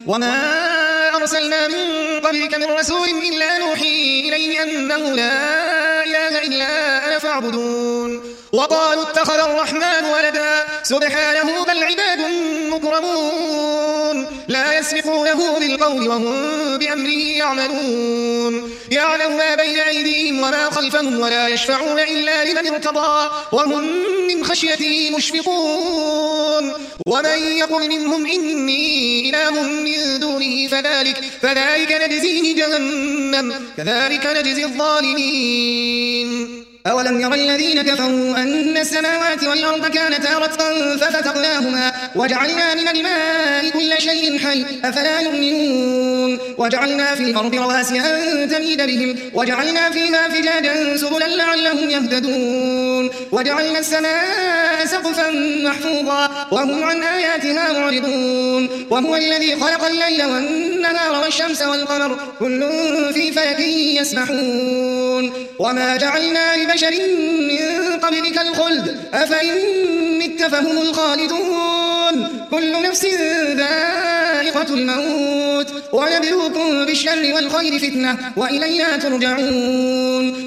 وما أرسلنا من قبلك من رسول إلا نوحي إليه أنه لا إله إلا أنا فاعبدون وقالوا اتخذ الرحمن ولدا سبحانه بل عباد مكرمون لا يسبقونه بالقول وهم بأمره يعملون يعلم ما بين أيديهم وما خلفهم ولا يشفعون إلا لمن ارتضى وهم من خشيته مشفقون ومن يقل منهم إني إله من دونه فذلك نجزيه جهنم كذلك نجزي الظالمين أولم ير الذين كفروا أن السماوات والأرض كانتا رتقا ففتقناهما وجعلنا من الماء كل شيء حي أفلا يؤمنون وجعلنا في الأرض رواسي أن تميد بهم وجعلنا فيها فجاجا سبلا لعلهم يهتدون وجعلنا السماء سقفا محفوظا وهم عن آياتها معرضون وهو الذي خلق الليل والنهار والشمس والقمر كل في فلك يسبحون وما جعلنا لبشر من قبلك الخلد أفإن مت فهم الخالدون كل نفس ذائقة الموت ونبلوكم بالشر والخير فتنة وإلينا ترجعون